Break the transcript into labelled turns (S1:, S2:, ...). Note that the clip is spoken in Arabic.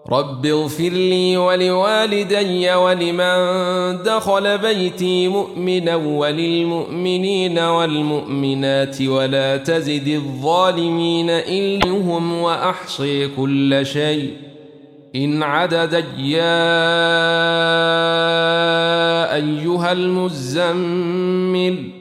S1: رب اغفر لي ولوالدي ولمن دخل بيتي مؤمنا وللمؤمنين والمؤمنات ولا تزد الظالمين إلا هم وأحصي كل شيء إن عددا يا أيها المزمل